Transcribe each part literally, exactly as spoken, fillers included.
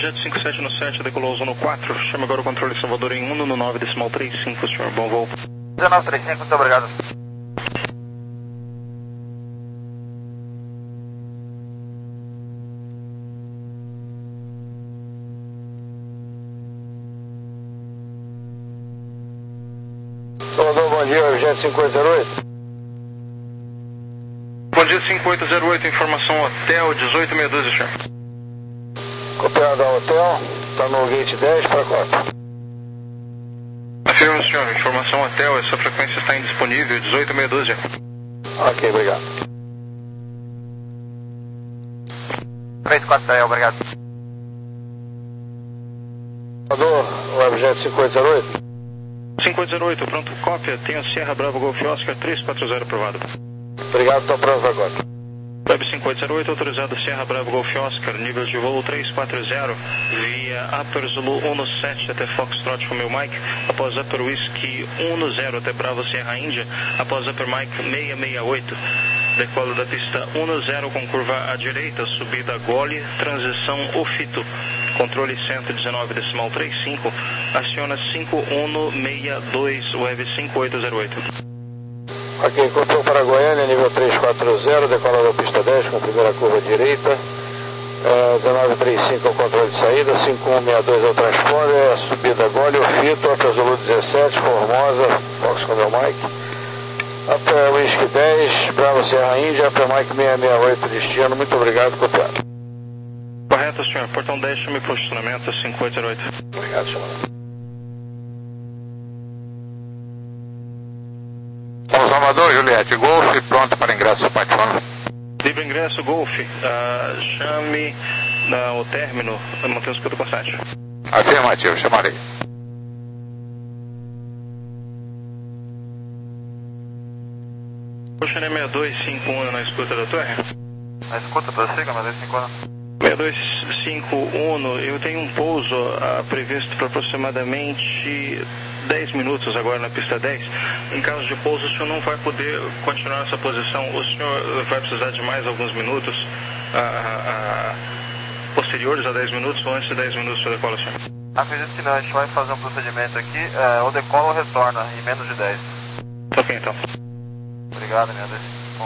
Webjet cinco sete no sete, decolou Zona quatro, chama agora o controle Salvador em um no nove decimal trinta e cinco, senhor, bom voo. dezenove trinta e cinco, muito obrigado. Salvador, bom dia, Webjet cinco oito zero oito. Bom dia, cinco oito zero oito, informação hotel dezoito meia dúzia, senhor. Copiado ao hotel, está no gate dez para quatro. Afirma, senhor, informação hotel, essa frequência está indisponível, dezoito meia dúzia. Ok, obrigado. três quatro zero, obrigado. Salvador, Webjet cinco oito zero oito. cinco oito zero oito, pronto, cópia, tenho Sierra Bravo Golf Oscar três quatro zero aprovado. Obrigado, estou pronto agora. Web cinco oito zero oito, autorizado Sierra Bravo Golf Oscar, nível de voo três quatro zero, via Upper Zulu um sete até Foxtrot Romeo Mike, após Upper Whiskey um zero até Bravo Sierra Índia, após Upper Mike seiscentos e sessenta e oito, decolo da pista um zero com curva à direita, subida Gole, transição Ofito, controle cento e dezenove decimal trinta e cinco, aciona cinco um seis dois, Web cinco oito zero oito. Ok, controle para Goiânia, nível três quatro zero, decola da pista dez com a primeira curva direita. Uh, dezenove trinta e cinco é o controle de saída, cinco um seis dois é o transponder, a subida Gole, Ofito, Upper Zulu dezessete, Formosa, Fox Romeo Mike. Upper Whisky dez, Bravo Sierra Índia, Upper Mike seiscentos e sessenta e oito, destino, muito obrigado, copiado. Correto, senhor, portão dez, chame posicionamento cinco oito zero oito. Obrigado, senhor. Salvador, Juliette, Golf, pronto para ingresso, Patifano. Livre ingresso, Golf, uh, chame uh, o término, manter o escudo constante. Afirmativo, chamarei. Ocean seis dois cinco um na escuta da torre. Na escuta, prossiga, mas é cinco anos. seis dois cinco um, eu tenho um pouso uh, previsto para aproximadamente dez minutos agora na pista dez. Em caso de pouso, o senhor não vai poder continuar essa posição. O senhor vai precisar de mais alguns minutos uh, uh, posteriores a dez minutos ou antes de dez minutos para decola, senhor? Acredito que não, a gente vai fazer um procedimento aqui, é, ou decola ou retorna em menos de dez. Ok, então. Obrigado, minha Deus. Bom.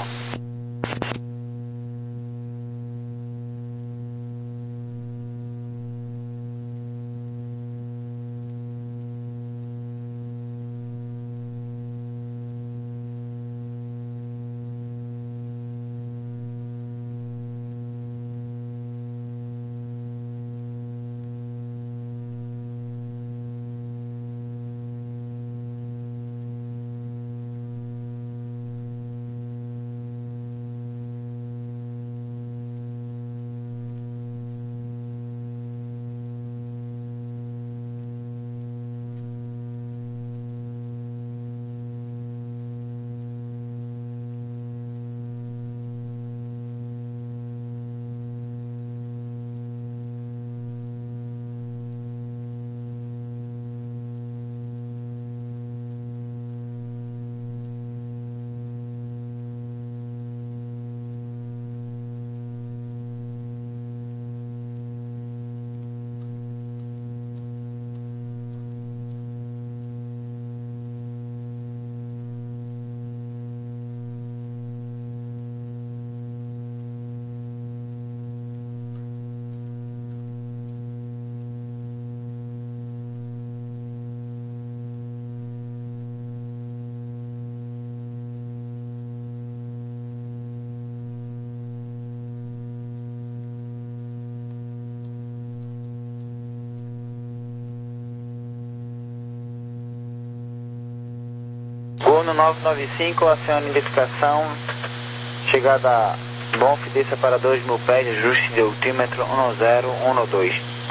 Voo no nove nove cinco, aciona identificação, chegada a Bonf, desça para dois mil pés, ajuste de altímetro um zero um dois.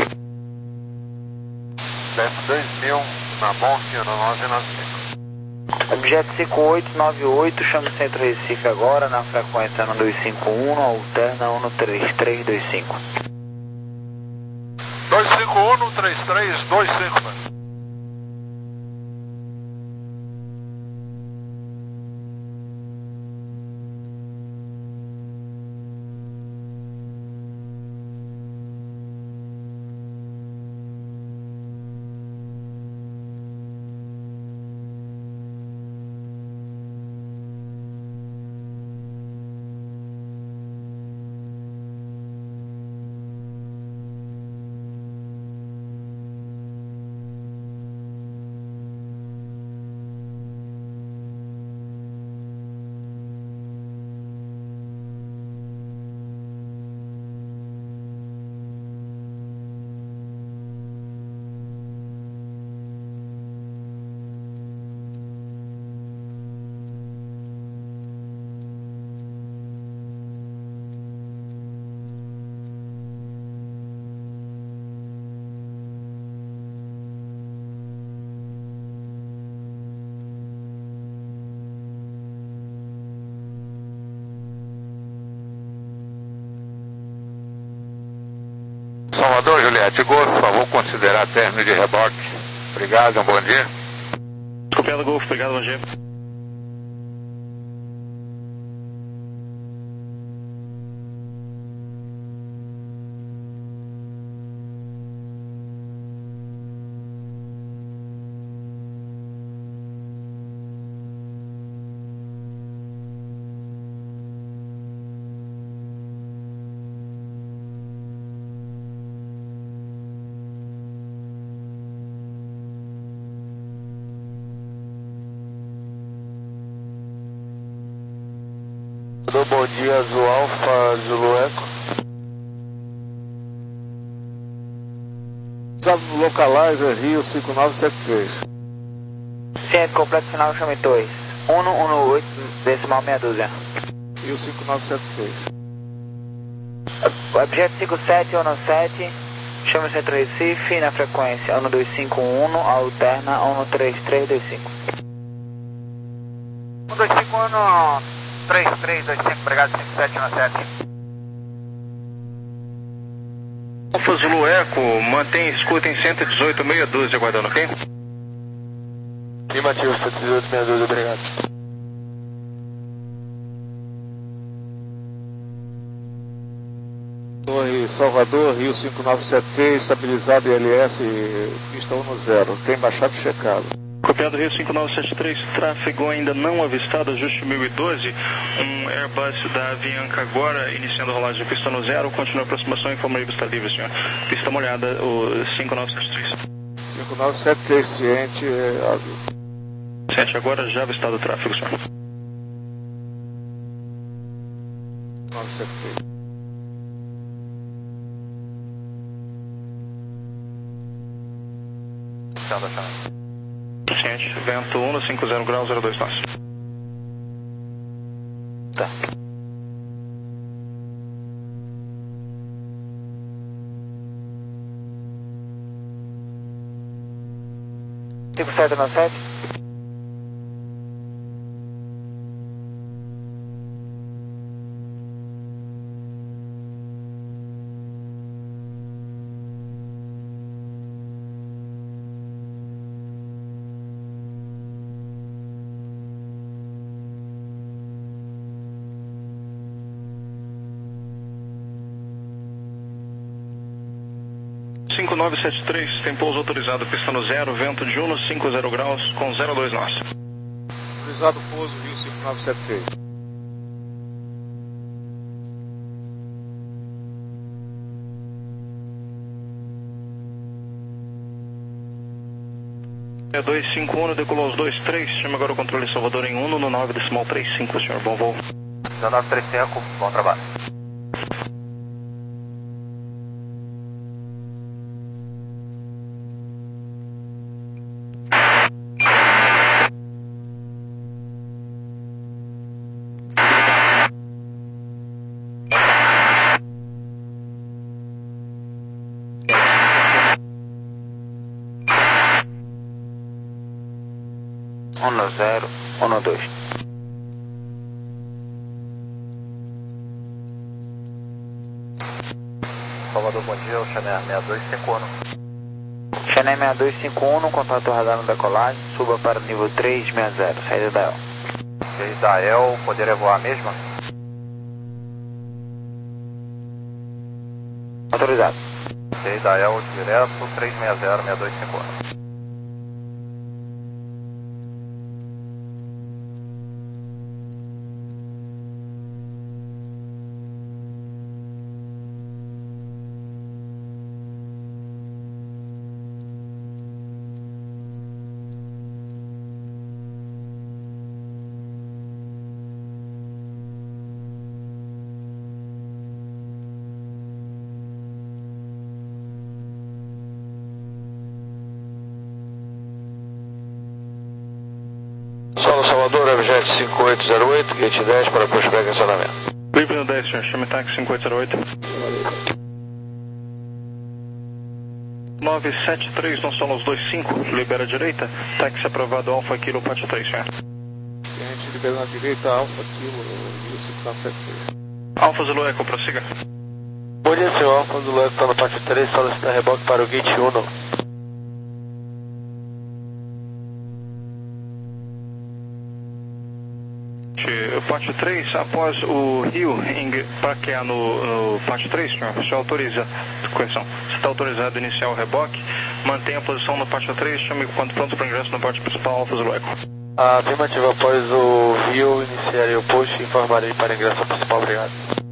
Desce dois mil na Bonf, no nove nove cinco. Objeto cinco oito nove oito, chame o centro Recife agora, na frequência um dois cinco um, alterna um três três dois cinco. dois cinco um, três três dois cinco, mano. Salvador, Juliette Golf, por favor, considerar término de reboque. Obrigado, um bom dia. Copiado Golf, obrigado, bom dia. Bom dia, Azul Alfa, Zulu Eco. Localizer Rio cinco nove sete três. Ciente completo final, chame dois. um um oito, decimal meia dúzia. Rio cinco nove sete três. Objeto cinco sete um sete, chame Centro Recife, na frequência um dois cinco um, alterna um três três dois cinco. um dois cinco um, três três dois cinco, obrigado, cinco sete um sete. Alfa Zulu Eco, mantém escuta em cento e dezoito meia dúzia, aguardando, ok? Afirmativo, cento e dezoito meia dúzia, obrigado. Torre Salvador, Rio cinco nove sete três, estabilizado I L S, pista um zero, tem baixado e checado. Copiado Rio cinco nove sete três, tráfego ainda não avistado, ajuste mil e doze, um Airbus da Avianca agora, iniciando a rolagem de pista no zero, continua a aproximação, informa aí, está livre, senhor. Pista molhada, o cinco nove sete três. cinco nove sete três, ciente, Ciente agora, já avistado o tráfego, senhor. nove sete três. Chão da chão. Ciente, vento um cinco zero graus, zero dois nós. Tá. cinco sete um sete. cinco nove sete três, tem pouso autorizado, pista no zero, vento de um cinco zero graus, com zero dois nós. Autorizado pouso, Rio cinco nove sete três. É dois cinco um, decolou os dois três, chama agora o controle Salvador em um no nove decimal trinta e cinco, senhor, bom voo. nove três cinco, bom trabalho. um zero um dois. Salvador, bom dia, o Chanel seis dois cinco um. Chanel seis dois cinco um, contato radar no decolagem, suba para o nível três sessenta, saída da E L. Desde da E L, poderia voar a mesma? Autorizado. Desde da E L, direto, três sessenta, seis dois cinco um. Solo Salvador, Avjet cinco oito zero oito, gate dez para pushback e acionamento. Livre no dez, senhor, chame táxi cinco oito zero oito. nove sete três, não solo os dois cinco, libera a direita, táxi aprovado, Alfa Kilo, Pátio três, senhor. Ciente, liberando a direita, Alfa Kilo, Rio cinco nove sete três. Alfa Zulu Eco, prossiga. Bom dia, senhor. Alfa do Leve está no pátio três, solicita reboque para o gate um. Pátio três, após o Rio embarquear no, no pátio três, senhor, você autoriza, correção, você está autorizado a iniciar o reboque, mantenha a posição no pátio três, chame quando pronto para ingresso no pátio principal, Alfa Zulu Eco. Afirmativa, após o Rio iniciar o post, informarei para ingresso ao principal, obrigado.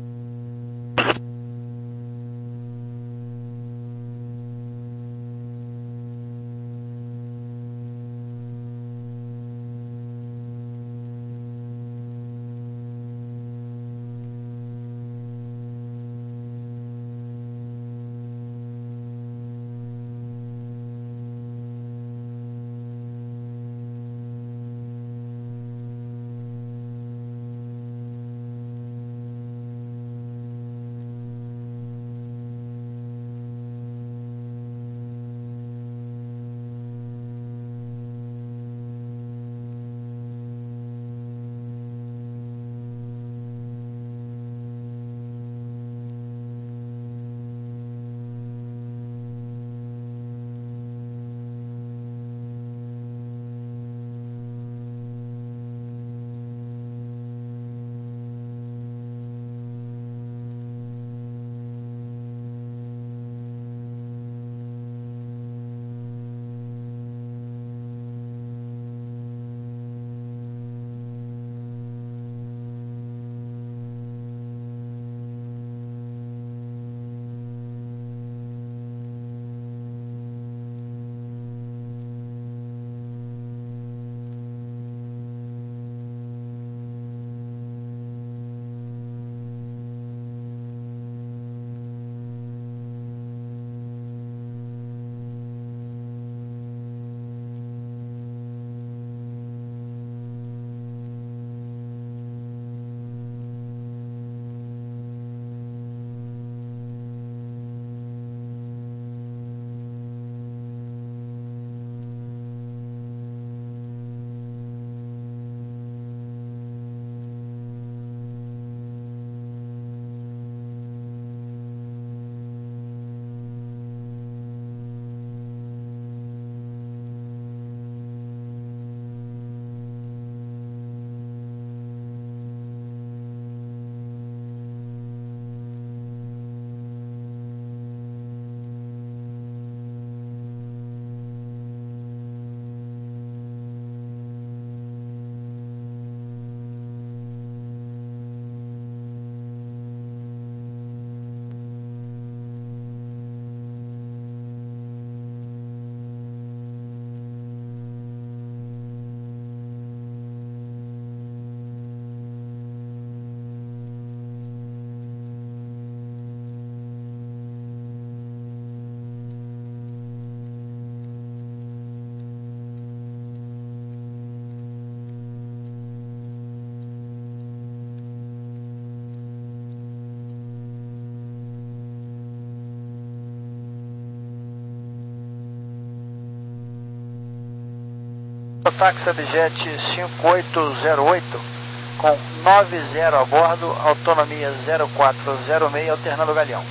Táxi Abjet cinco oito zero oito com nove zero a bordo, autonomia zero quatro zero seis, alternando o galeão.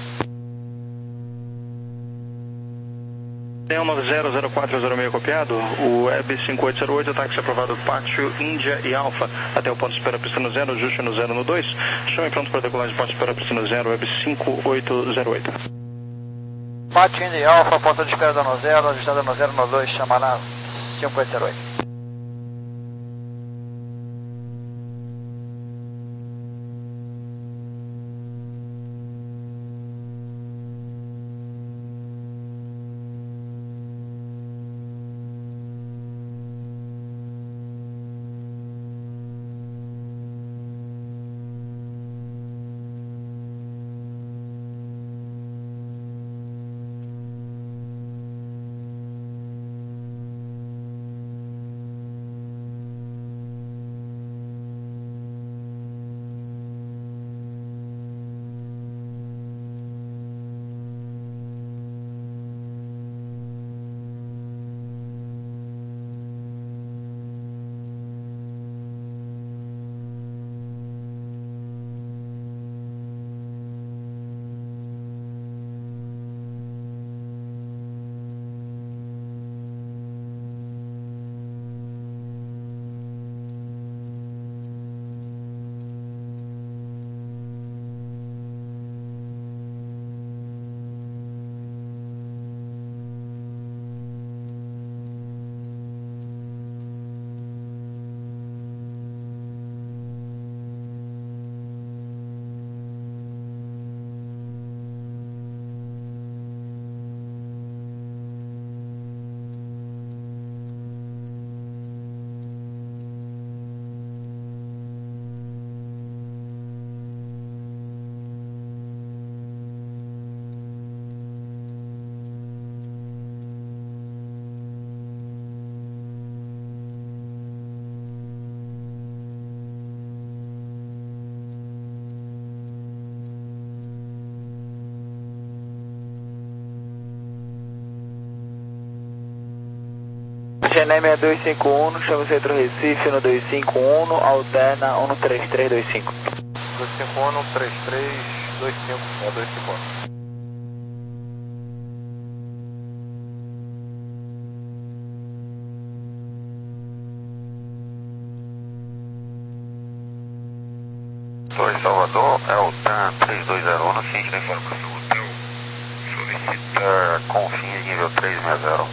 Tem um nove zero zero quatro zero seis copiado, o E B cinco oito zero oito, táxi aprovado Pátio, Índia e Alfa, até o ponto de espera pista no zero, ajuste no zero no dois, chame pronto para decolagem, ponto de espera pista no zero, E B cinco oito zero oito. Pátio, Índia e Alfa, ponto de espera no zero, ajustada no zero no dois, chama na cinco oito zero oito. Gené seis dois cinco um, chama Centro Recife, um dois cinco um, alterna um três três dois cinco. dois cinco um, um três três dois cinco, é dois cinco um. Torre Salvador, é o T A M três dois zero um, no ciente da informação hotel, solicita Confins nível três seis zero.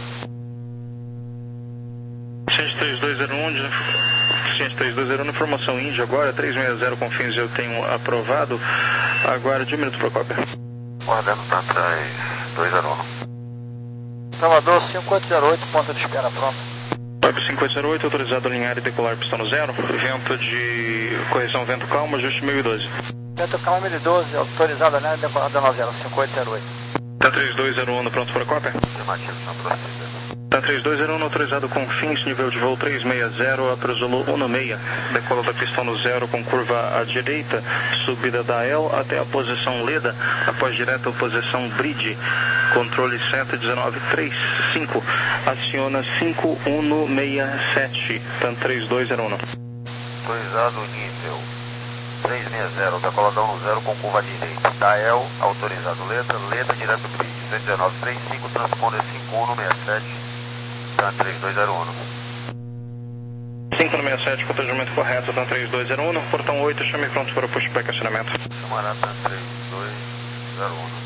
Ciente três dois zero um, Ciente três dois zero um, informação Índia agora, três seis zero Confins eu tenho aprovado, aguarde um minuto para a cópia. Guardando T A M três dois zero um. Salvador cinco oito zero oito, ponto de espera pronto. Web cinco oito zero oito, autorizado a alinhar e decolar pistão no zero, vento de correção vento calmo, ajuste mil e doze. Vento calmo mil e doze, autorizado a alinhar e decolar no zero, cinco oito zero oito. T A M três dois zero um, pronto para a cópia? Afirmativo, senhor Proceder. T A M três dois zero um, autorizado com fins, nível de voo três seis zero, apresolo um seis, decola da pistão no zero com curva à direita, subida da E L até a posição Leda, após direta posição Bridge, controle sete um nove três cinco, aciona cinco um seis sete, T A M três dois zero um. Autorizado nível três seis zero, decoladão no zero com curva à direita, da E L, autorizado Leda, Leda direto Bridge, sete um nove três cinco, transponder cinco um seis sete, T A M três dois zero um. cinco um seis sete, protegimento correto, T A M três dois zero um, portão oito, chame pronto para o pushback acionamento. Chamará T A M três dois zero um.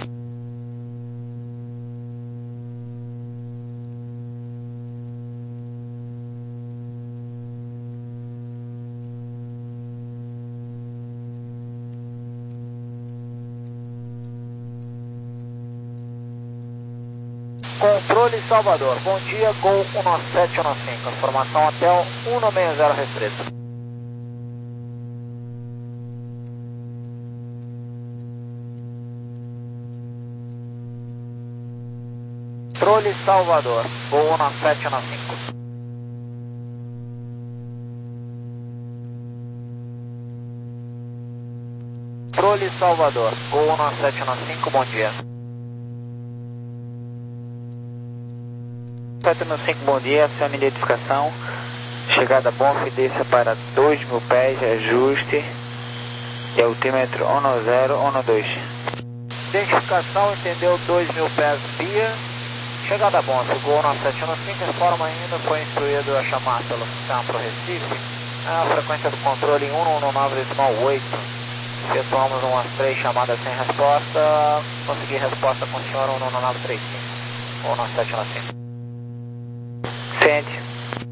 Controle Salvador, bom dia, Gol um nove sete um nove cinco, informação hotel um seis zero restrito. Controle Salvador, Gol um nove sete um nove cinco. Controle Salvador, Gol um nove sete um nove cinco, bom dia. sete um cinco, bom dia, acione identificação, chegada Bonf, desça para dois mil pés, ajuste, e altímetro um zero um dois. Identificação, entendeu, dois mil pés via, chegada Bonf, Gol nove sete um cinco, informa ainda, foi instruído a chamar pelo sistema para o Recife, a frequência do controle em um um nove oito, efetuamos umas três chamadas sem resposta, consegui resposta com o senhor um um nove três cinco, Gol nove sete um cinco. Sente.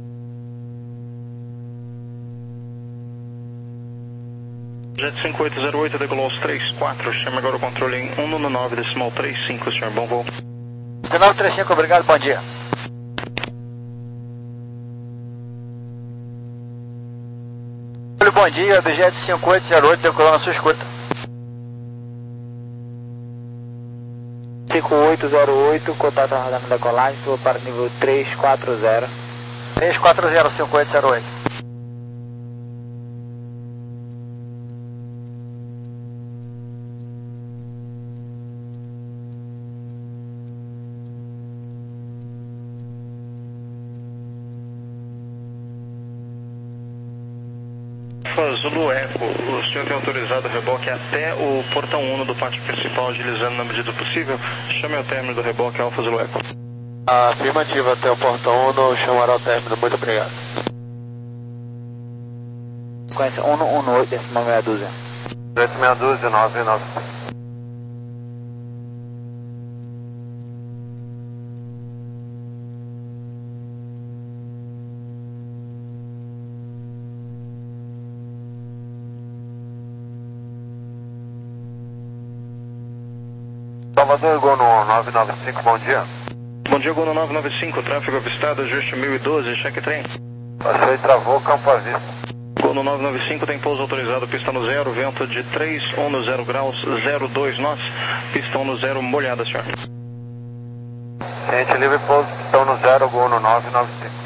Jet cinco oito zero oito, decolou aos três quatro, chame agora o controle em um um nove decimal três cinco, senhor, bom voo. nove três cinco, obrigado, bom dia. Bom dia, objeto cinco oito zero oito, decolou na sua escuta. cinco oito zero oito, contato aguardando decolagem, vou para nível três quatro zero. três quatro zero, cinco oito zero oito. Zulu Eco, o senhor tem autorizado o reboque até o portão um do pátio principal, utilizando na medida do possível. Chame ao término do reboque Alfa Zulu Eco. Afirmativa, até o portão um, chamará ao término, muito obrigado. Sequência um um oito, decimal meia dúzia. oito meia dúzia, nove nove. Salvador, Gol no nove nove cinco, bom dia. Bom dia, Gol no nove nove cinco, tráfego avistado, ajuste mil e doze, cheque trem. Passei, travou, campo à vista. Gol no nove nove cinco, tem pouso autorizado, pista no zero, vento de três um zero graus, zero dois nós, pistão no zero, molhada, senhor. Ciente livre, pouso, pistão no zero, Gol no nove nove cinco.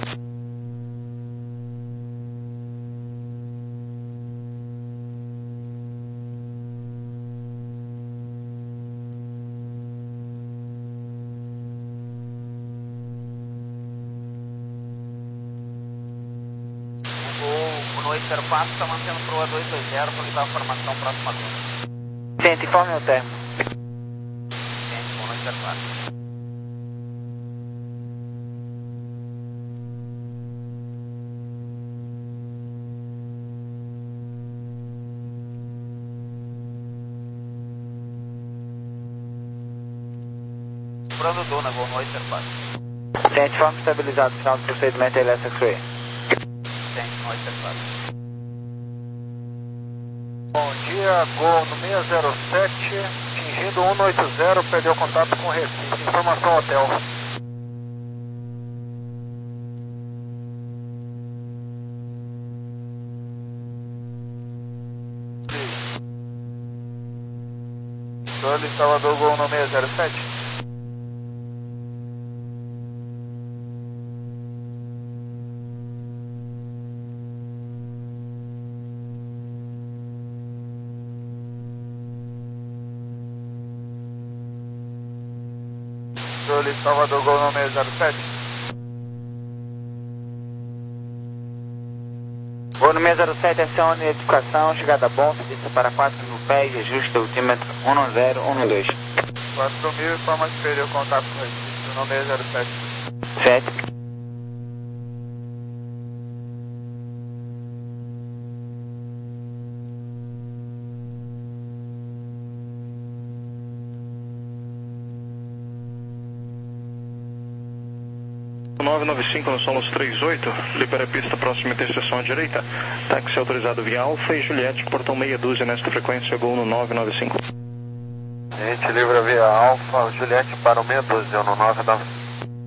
oito zero quatro, está mantendo para o dois dois zero para lidar a formação próxima dele. Ciente, informe o termo. Ciente, Gol oito zero quatro. Comprando Duna, Gol oito zero quatro. Ciente, informe estabilizado, final do procedimento elétrico X-Ray. Ciente, oito zero quatro. Bom dia, Gol no seis zero sete, atingindo cento e oitenta, perdeu contato com o Recife. Informação hotel. Sully, Salvador, Gol no seis zero sete. Sully, Salvador, Gol no seis zero sete. Gol no seis zero sete, ação de identificação, chegada bom, pista para quatro mil pés, ajuste do altímetro um zero um dois. quatro mil, informa que perdeu contato com o Recife no seis zero sete. sete. nove nove cinco no Solos trinta e oito, libera a pista próxima interseção à direita. Táxi autorizado via Alfa e Juliette, portão meia dúzia nesta frequência, Gol no nove nove cinco. Gente, livra via Alfa, Juliette para o meia dúzia no nove nove cinco.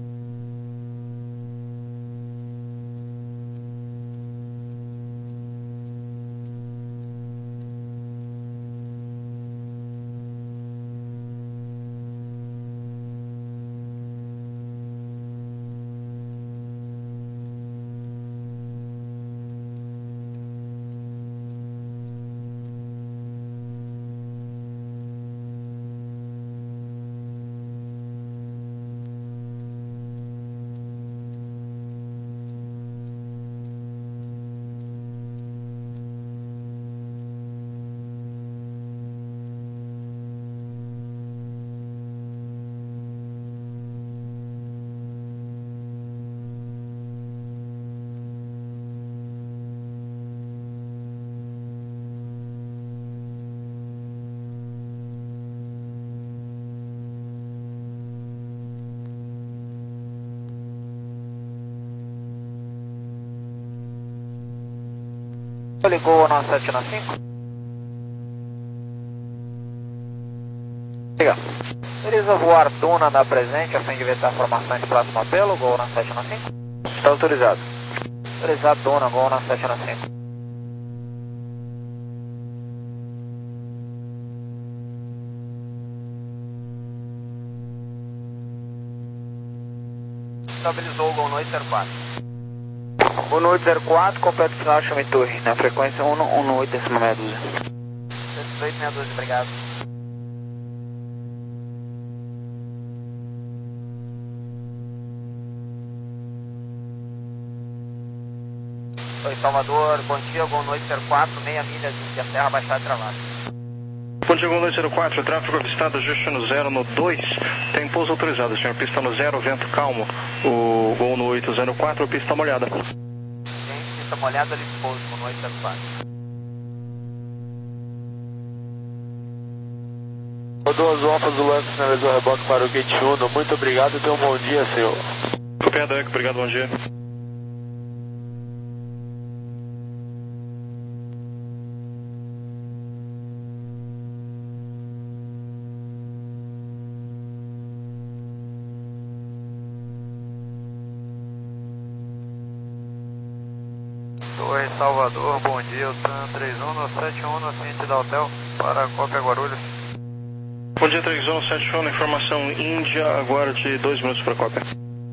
Ligou no sete nove cinco? Liga. Autoriza voar Duna da presente a fim de evitar formações próximo apelo, Gol no sete nove cinco? Está autorizado. Autorizado Duna, Gol no sete nove cinco. Estabilizou o Gol no oito zero quatro. O no oito zero quatro, completo final, chame torre, na frequência um um oito, décima meia dúzia. cento e oito, meia dúzia, obrigado. Oi, Salvador, bom dia, Gol no oito zero quatro, meia milha de Serra Baixada Travada. Bom dia, Gol dois zero quatro, tráfego avistado, ajuste no zero no dois, tem pouso autorizado, senhor, pista no zero, vento calmo, o Gol no oito zero quatro, pista molhada. Pista molhada, ali pouso, no oito zero quatro. Rodou as alfas do lance, finalizou o reboque para o Gate Uno. Muito obrigado e tenha um bom dia, senhor. Copiado, Eco, obrigado, bom dia. Torre Salvador, bom dia, o TAM três um sete um no ciente da hotel para Cópia Guarulhos. Bom dia, três um sete um, informação Índia, agora de dois minutos para Cópia.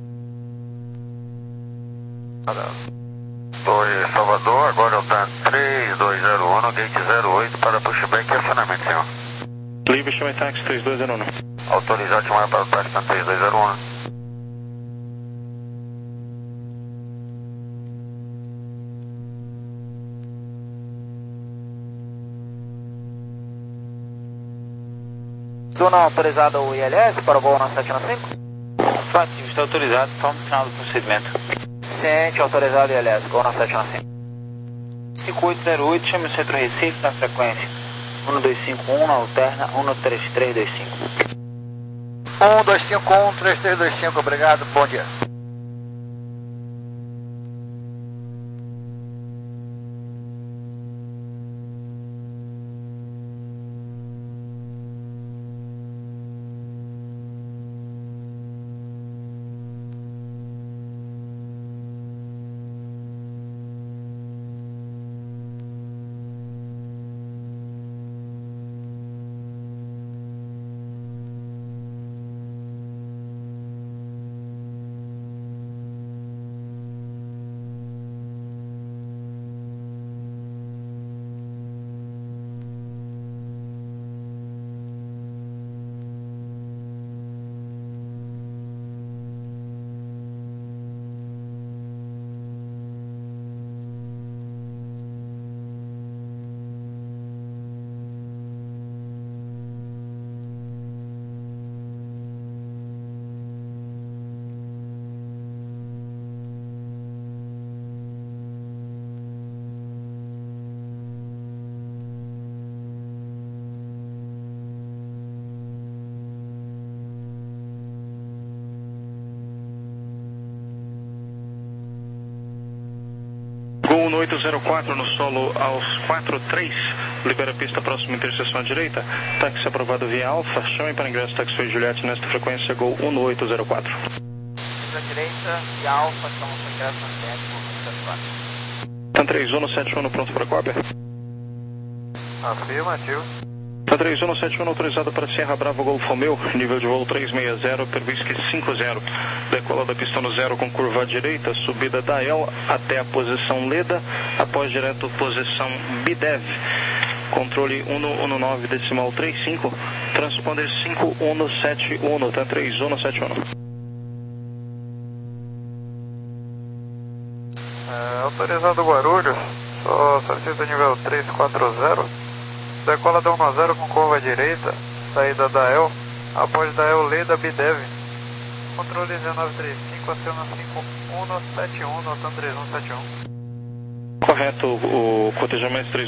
Torre Salvador, agora é o TAM três dois zero um, gate zero oito para pushback e acionamento, senhor. Livre, chama táxi três dois zero um. Autorizado chamar para o táxi TAM três dois zero um. Dona autorizada o I L S para o voo nove sete cinco? Afirmativo, está autorizado, só no final do procedimento. Ciente, autorizado I L S, voo nove sete cinco. cinco oito zero oito, chame o centro Recife na frequência um dois cinco um, na alterna um três três dois cinco. um dois cinco um, três três dois cinco, obrigado, bom dia. Gol no oito zero quatro no solo aos quatro três, libera a pista próxima interseção à direita, táxi aprovado via Alfa, chame para ingresso taxiway Juliette nesta frequência, Gol um no oito zero quatro. À direita e Alfa, estamos para ingresso na sete, voo nove sete quatro. TAM três um no sete um pronto para cópia. Afirmativo. TAM três um no sete um autorizado para Sierra Bravo Golf Romeo, nível de voo três seis zero, Pervisque cinco zero. Decola da pista no zero com curva à direita, subida da E L até a posição Leda, após direto posição Bidev. Controle um no nove decimal trinta e cinco, transponder cinco um no sete um, TAM três um no sete um. É, autorizado Guarulhos, só solicita nível três quatro zero, decola da um no zero com curva à direita, saída da E L, após da E L Leda Bidev. Controle dezenove trinta e cinco, aciona cinco um no sete um, no TAM três um sete um. Correto, o cotejamento três